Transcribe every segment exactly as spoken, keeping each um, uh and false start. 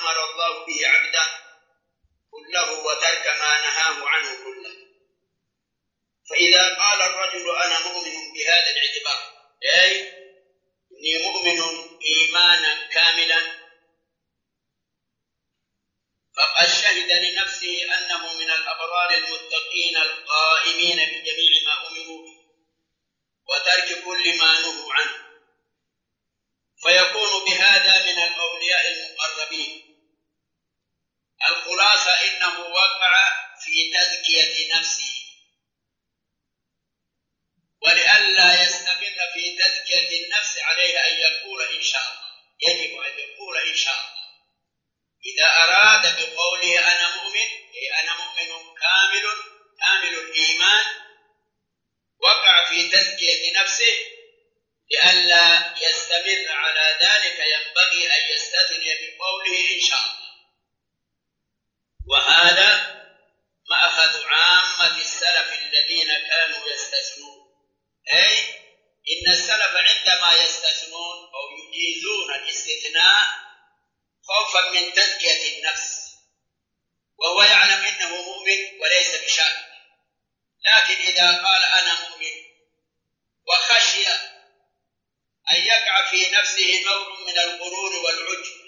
أمر الله به عبده كله وترك ما نهاه عنه كله. فإذا قال الرجل أنا مؤمن بهذا الاعتبار، أي إني مؤمن إيمانا كاملا، فقد شهد لنفسه أنه من الأبرار المتقين القائمين بجميع ما أمروا به وترك كل ما نهوا عنه، فيكون بهذا من الأولياء المقربين. الخلاصة إنه وقع في تزكية نفسه، ولئلا يستمر في تزكية النفس عليه أن يقول إن شاء الله، يجب أن يقول إن شاء الله. إذا أراد بقوله أنا مؤمن، أي أنا مؤمن كامل كامل الإيمان، وقع في تزكية نفسه، لئلا يستمر على ذلك ينبغي أن يستثني بقوله إن شاء الله. وهذا مأخذ عامة السلف الذين كانوا يستثنون، أي إن السلف عندما يستثنون أو يجيزون الاستثناء خوفا من تزكية النفس، وهو يعلم إنه مؤمن وليس بشاك، لكن إذا قال أنا مؤمن وخشي أن يقع في نفسه نوع من الغرور والعجب،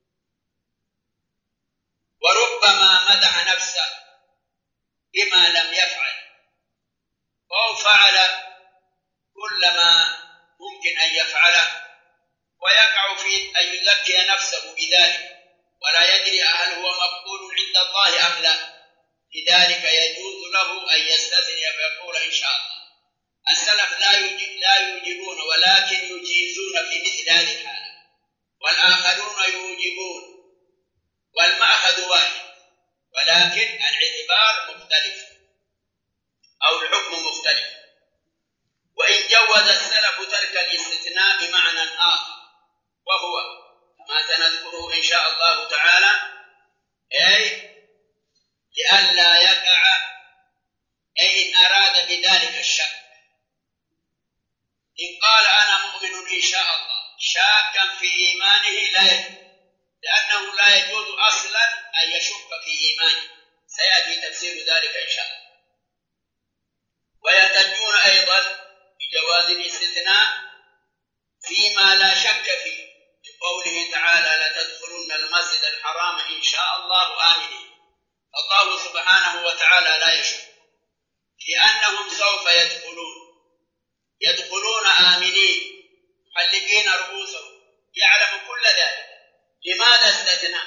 وربما مدح نفسه بما لم يفعل أو فعل كل ما ممكن أن يفعله، ويقع في أن يزكي نفسه بذلك ولا يدري هل هو مقبول عند الله أم لا، لذلك يجوز له أن يستثني فيقول إن شاء الله. السلف لا يجيب لا يوجبون ولكن يجيزون في مثل هذه الحالة، والآخرون يوجبون، والمأخذ واحد ولكن الاعتبار مختلف أو الحكم مختلف. وإن جوز السلف ترك الاستثناء بمعنى آخر، وهو كما سنذكره إن شاء الله تعالى، أي لئلا يقع، أي إن أراد بذلك الشك. إن قال أنا مؤمن إن شاء الله شاكا في إيمانه لا يجوز، لأنه لا يجوز أصلا أن يشك في إيمانه، سيأتي تفسير ذلك إن شاء الله. ويحتجون أيضا بجواز الاستثناء فيما لا شك فيه، بقوله تعالى لتدخلن المسجد الحرام إن شاء الله آمنين، الله سبحانه وتعالى لا يشك لأنهم سوف يدخلون يدخلون آمنين محلقين رؤوسهم، يعلم كل ذلك، لماذا استثنى؟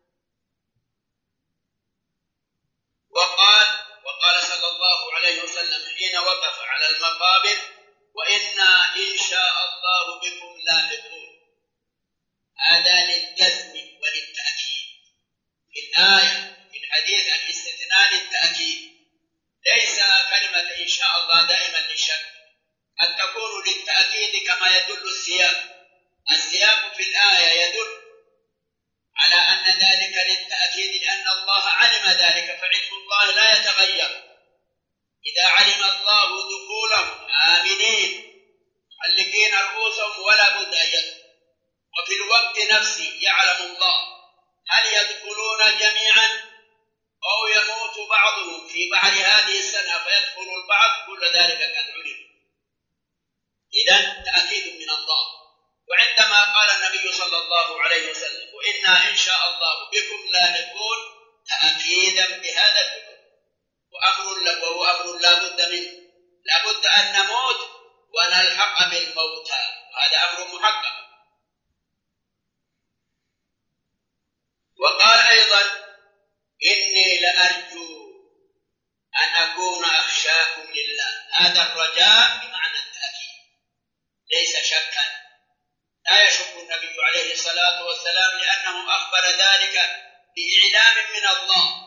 وقال وقال صلى الله عليه وسلم حين وقف على المقابر وإنا إن شاء الله بكم لاحقون، هذا للجزم وللتأكيد. في الآية في الحديث الاستثناء للتأكيد، ليس كلمة إن شاء الله دائما للشك، قد تكون للتأكيد كما يدل السياق. السياق في الآية يدل على أن ذلك للتأكيد لأن الله علم ذلك، فعلم الله لا يتغير. إذا علم الله دخولهم آمنين محلقين رؤوسهم ولا بد أن يدخلوا، وفي الوقت نفسه يعلم الله هل يدخلون جميعا أو يموت بعضهم في بحر هذه السنة فيدخل البعض، كل ذلك قد علم. إذن تأكيد من الله. وعندما قال النبي صلى الله عليه وسلم وإنا إن شاء الله بكم لاحقون، تأكيدا بهذا الحكم، وأمر وهو أمر لا بد منه، لا بد أن نموت ونلحق بالموتى، وهذا أمر محقق. وقال أيضا إني لأرجو أن أكون أخشاكم لله، هذا الرجاء بمعنى التأكيد ليس شكا، لا يشك النبي عليه الصلاة والسلام لأنه أخبر ذلك بإعلام من الله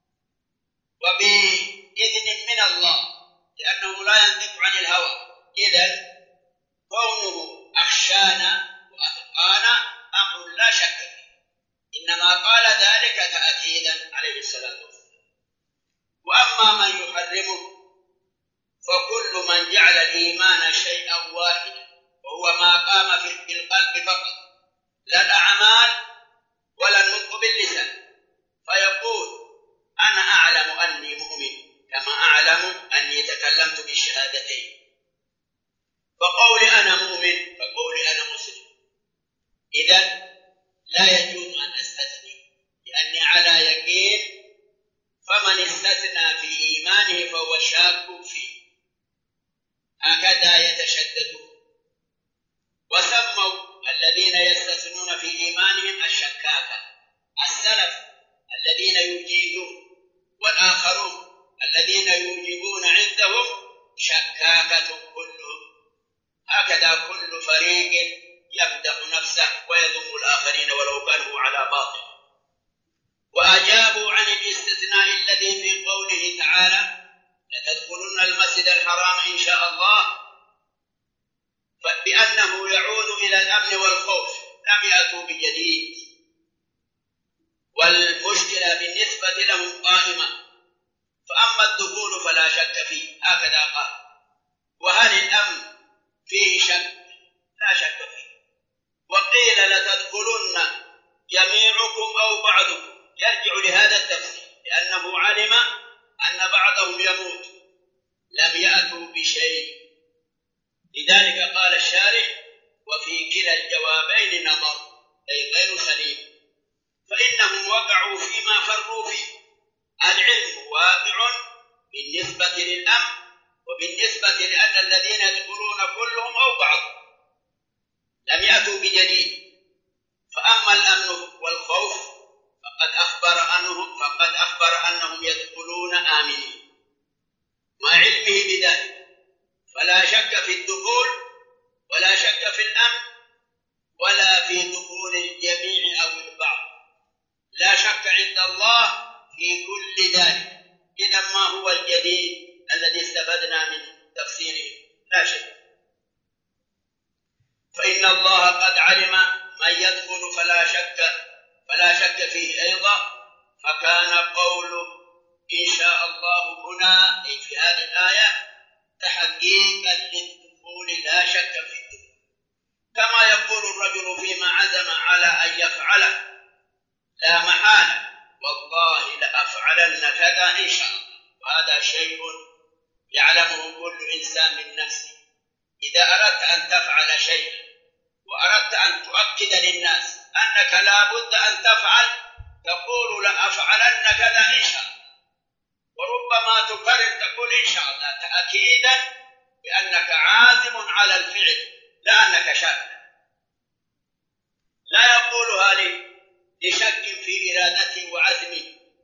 وبإذن من الله، لأنه لا ينطق عن الهوى. إذن كونه أخشانا وأتقانا أمر لا شك فيه، إنما قال ذلك تأكيدا عليه الصلاة والسلام. وأما من يحرمه فكل من جعل الإيمان شيئا واحدا، وهو ما قام في القلب فقط، لا الأعمال ولا النطق باللسان، فيقول أنا أعلم أني مؤمن كما أعلم أني تكلمت بالشهادتين، فقولي أنا مؤمن فقولي أنا مسلم. إذن لا يجوز أن أستثني لأني على يقين، فمن استثنى في إيمانه فهو شاك فيه. هكذا يتشددون، وسموا الذين يستثنون في إيمانهم الشكاكة. السلف الذين يجيزون والآخرون الذين يوجبون عندهم شكاكة كلهم. هكذا كل فريق يمدح نفسه ويذم الآخرين ولو كانوا على باطل. وأجابوا عن الاستثناء الذي في قوله تعالى لتدخلن المسجد الحرام إن شاء الله، بأنه يعود إلى الأمن والخوف، لم يأتوا بجديد، والمشكلة بالنسبة لهم قائمة، فأما الدخول فلا شك فيه، هكذا قال. وهل الأمن فيه شك؟ لا شك فيه. وقيل لتدخلن جميعكم أو بعضكم، يرجع لهذا التفسير لأنه علم أن بعضهم يموت، لم يأتوا بشيء. لذلك قال الشارح وفي كلا الجوابين نظر، أي غير سليم، فإنهم وقعوا فيما فروا فيه. العلم واقع بالنسبة للأمن وبالنسبة لأن الذين يدخلون كلهم أو بعض لم يأتوا بجديد. فأما الأمن والخوف فقد أخبر أنهم, فقد أخبر أنهم يدخلون آمنين مع علمه بذلك، فلا شك في الدخول ولا شك في الأمن ولا في دخول الجميع أو البعض. لا شك عند الله في كل ذلك. إذا ما هو الجديد الذي استفدنا من تفسيره؟ لا شيء. فإن الله قد علم من يدخل فلا شك فلا شك فيه أيضا، فكان قول إن شاء الله هنا في هذه الآية تحقيقا للدخول، لا شك في الدخول. كما يقول الرجل فيما عزم على أن يفعله لا محالة والله لأفعلن كذا إن شاء الله، وهذا شيء يعلمه كل إنسان من نفسه. إذا أردت أن تفعل شيئا وأردت أن تؤكد للناس أنك لا بد أن تفعل، تقول لأفعلن كذا إن شاء الله، وربما تكرر تقول إن شاء الله تأكيدا بأنك عازم على الفعل لا أنك شاك. لا يقولها لشك في إرادته وعزمه،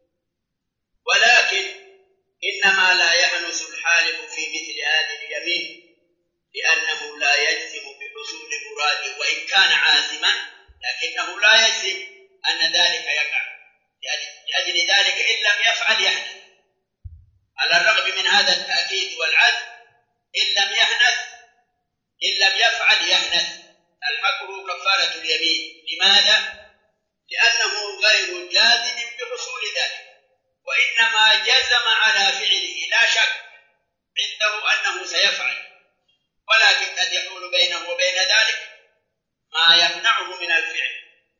ولكن إنما لا يحنث الحالف في مثل هذه اليمين لأنه لا يجزم بحصول مراده، وإن كان عازما لكنه لا يجزم أن ذلك يقع، لأجل ذلك إن لم يفعل يحدث. على الرغم من هذا التأكيد والعزم إن لم يحدث إن لم يفعل يحدث الحقه كفارة اليمين. لماذا؟ لأنه غير جازم بحصول ذلك، وإنما جزم على فعله، لا شك عنده أنه سيفعل، ولكن قد يحول بينه وبين ذلك ما يمنعه من الفعل.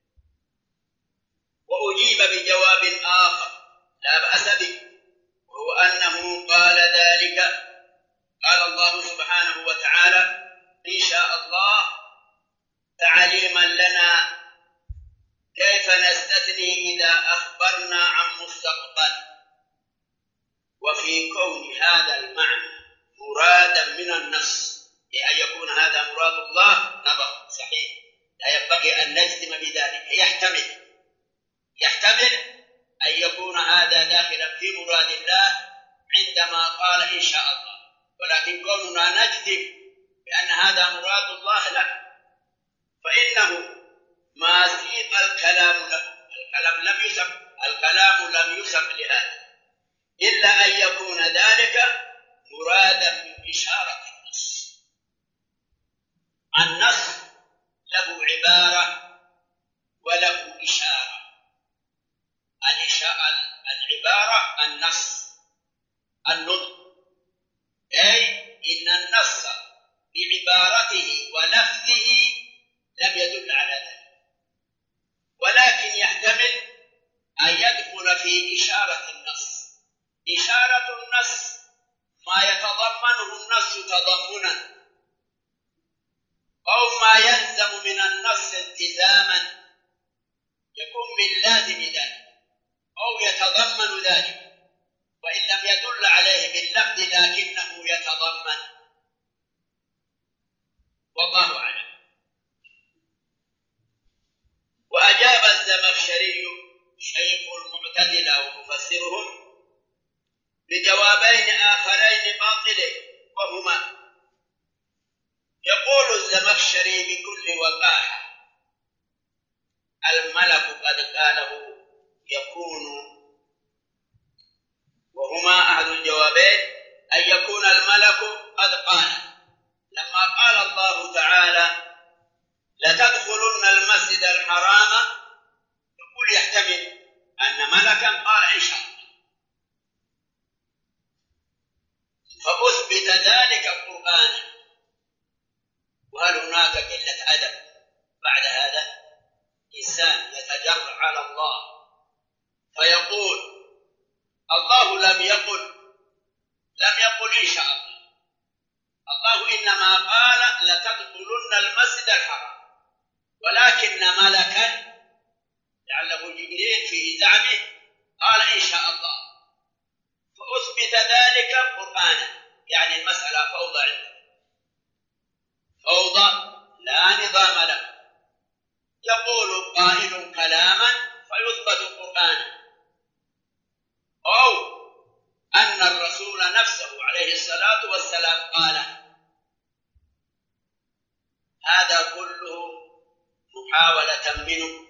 وأجيب بجواب آخر لا بأس به، وهو أنه قال ذلك قال الله سبحانه وتعالى إن شاء الله تعليما لنا كيف نستثني إذا أخبرنا عن مستقبل. وفي كون هذا المعنى مرادا من النص لأن يكون هذا مراد الله نظر صحيح، لا ينبغي أن نجزم بذلك. يحتمل يحتمل أن يكون هذا داخلا في مراد الله عندما قال إن شاء الله، ولكن كوننا نجزم بأن هذا مراد الله لا، فإنه ما سيق الكلام له، الكلام لم يسق الكلام لم يسق لهذا إلا أن يكون ذلك مرادا من إشارة النص. النص له عبارة وله إشارة. العبارة النص النطق، أي إن النص بعبارته ولفظه لم يدل على ذلك، ولكن يحتمل في إشارة النص. إشارة النص ما يتضمنه النص تضمنا أو ما يلزم من النص التزاما يكون من لازم ذلك أو يتضمن ذلك، وإن لم يدل عليه باللفظ لكنه يتضمن، والله أعلم. وأجاب الزمخشري شيخ المعتزلة ومفسرهم بجوابين آخرين باطلين، وهما: يقول الزمخشري بكل وقاحة: الملك قد قاله يكون، وهما أحد الجوابين أن يكون الملك قد قال لما قال الله تعالى لتدخلن المسجد الحرام، يقول يحتمل أن ملكا قال إن شاء الله، فأثبت ذلك قرآنا. وهل هناك قلة أدب بعد هذا؟ إنسان يتجرأ على الله فيقول الله لم يقل لم يقل إن شاء الله، الله إنما قال لتدخلن المسجد الحرام، ولكن ملكا لعله جبريل في زعمه قال إن شاء الله، فأثبت ذلك قرآنا. يعني المسألة فوضى عنده، فوضى لا نظام له، يقول قائل كلاما فيثبت قرآنا، أو أن الرسول نفسه عليه الصلاة والسلام قال. هذا كله محاولة منه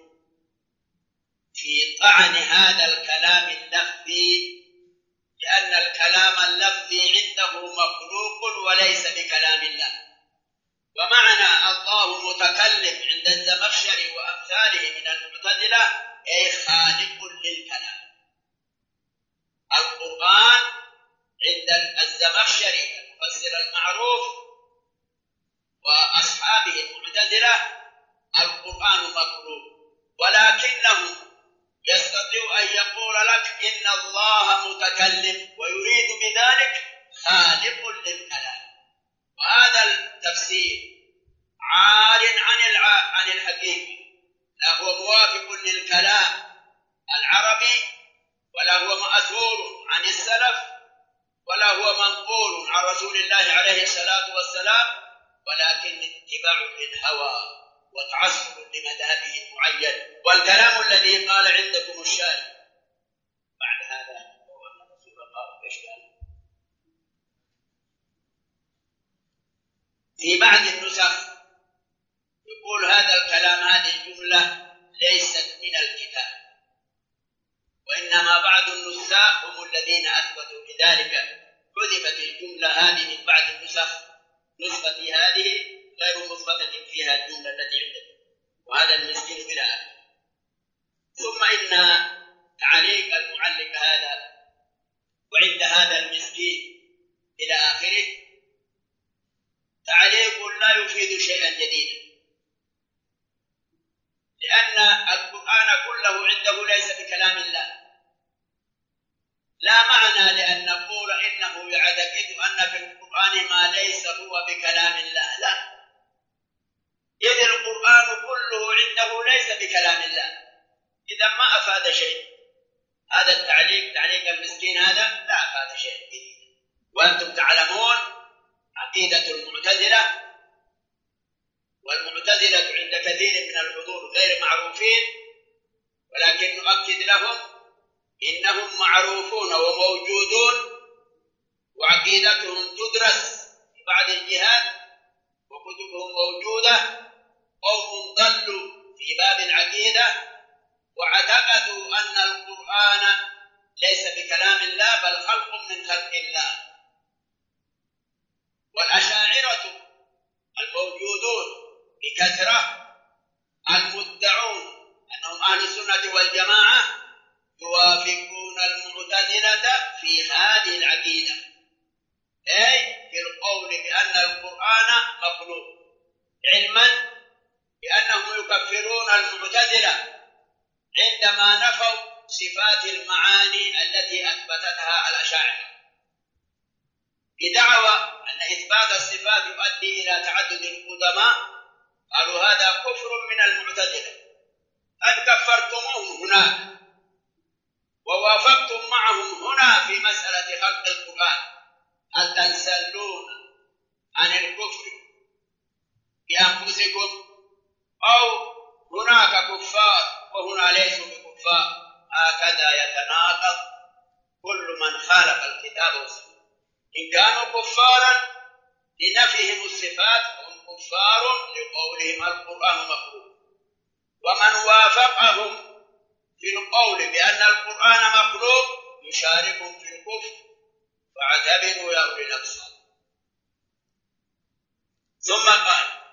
في طعن هذا الكلام اللفظي، لأن الكلام اللفظي عنده مخلوق وليس بكلام الله. ومعنى الله متكلم عند الزمخشري وأمثاله من المعتزلة أي خالق للكلام. القرآن عند الزمخشري المفسر المعروف وأصحابه المعتزلة القرآن مخلوق، ولكنه يستطيع أن يقول لك إن الله متكلم ويريد بذلك خالق للكلام. وهذا التفسير عار عن الع... عن الحقيقة، لا هو موافق للكلام العربي، ولا هو مأثور عن السلف، ولا هو منقول عن رسول الله عليه الصلاة والسلام، ولكن اتباع للهوى وتعصب لمذهبه المعين. والكلام الذي قال عندكم الشارع بعد هذا هو أن الرسول قال ايش قال؟ في بعض النسخ يقول هذا الكلام، هذه الجملة ليست من الكتاب، وإنما بعض النساخ هم الذين أثبتوا بذلك، حذفت الجملة هذه من بعض النسخ، نسختي هذه غير مثبتة فيها الجملة التي عندكم، وهذا المسكين بلا آخر. ثم إن تعليق المعلق هذا وعند هذا المسكين إلى آخره تعليق لا يفيد شيئا جديدا، لأن القرآن كله عنده ليس بكلام الله. لا معنى لأن نقول إنه يعتقد أن في القرآن ما ليس هو بكلام الله، لا، إذ القرآن كله عنده ليس بكلام الله، إذا ما أفاد شيء. هذا التعليق تعليق المسكين هذا لا أفاد شيء جديد. وأنتم تعلمون عقيدة المعتزلة، والمعتزلة عند كثير من الحضور غير معروفين، ولكن نؤكد لهم إنهم معروفون وموجودون، وعقيدتهم تدرس في بعض الجهات وكتبهم موجودة. قوم ضلوا في باب العقيدة واعتقدوا أن القرآن ليس بكلام الله بل خلق من خلق الله. والأشاعرة الموجودون بكثرة المدعون أنهم أهل السنة والجماعة يوافقون المعتزلة في هذه العقيدة، أي في القول بأن القرآن مخلوق، علما بأنهم يكفرون المعتزلة عندما نفوا صفات المعاني التي أثبتتها الأشاعرة بدعوى أن إثبات الصفات يؤدي إلى تعدد القدماء. قالوا هذا كفر من المعتزلة، قد كفرتموهم هناك ووافقتم معهم هنا في مسألة خلق القرآن، هل تنسلون عن الكفر بأنفسكم؟ أو هناك كفار وهنا ليسوا بكفار؟ هكذا يتناقض كل من خالف الكتاب والسنة. إن كانوا كفارا لنفيهم الصفات هم كفار لقولهم القرآن مخلوق، ومن وافقهم في القول بأن القرآن مخلوق يشاركهم في الكفر، فاعتبروا يا أولي الأبصار. ثم قال